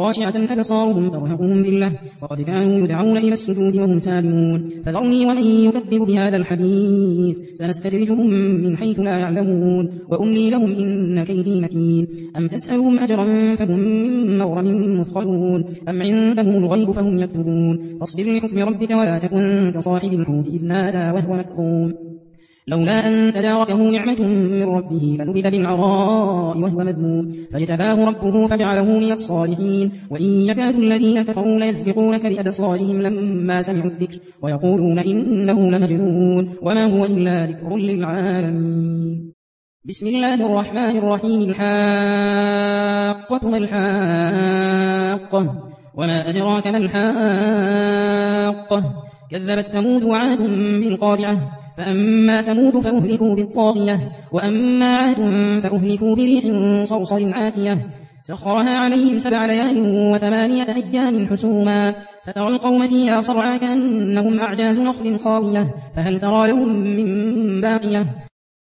خاشعة أبصارهم ترهقهم ذلة وقد كانوا يدعون إلى السجود وهم سالمون فذرني ومن يكذب بهذا الحديث سنستدرجهم من حيث لا يعلمون وأملي لهم إن كيدي متين أم تسألهم أجرا فهم من مغرم مثقلون أم عندهم الغيب فهم يكتبون فاصبر لحكم ربك ولا تكن كصاحب الحوت إذ نادى وهو مكظوم لولا أن تداركه نعمة من ربه لنبذ بالعراء وهو مذموم فاجتباه ربه فجعله من الصالحين وإن يكاد الذين كفروا ليسبقونك بأبصارهم لما سمعوا الذكر ويقولون إنه لمجنون وما هو إلا ذكر للعالمين بسم الله الرحمن الرحيم الحاقة ما الحاقة وما أدراك ما الحاقة كذبت ثمود وعاد بالقارعة فأما ثمود فأهلكوا بالطاغية وأما عاد فأهلكوا بريح صرصر عاتية سخرها عليهم 7 ليال و8 أيام حسوما فترى القوم فيها صرعى كأنهم أعجاز نخل خاوية فهل ترى لهم من باقية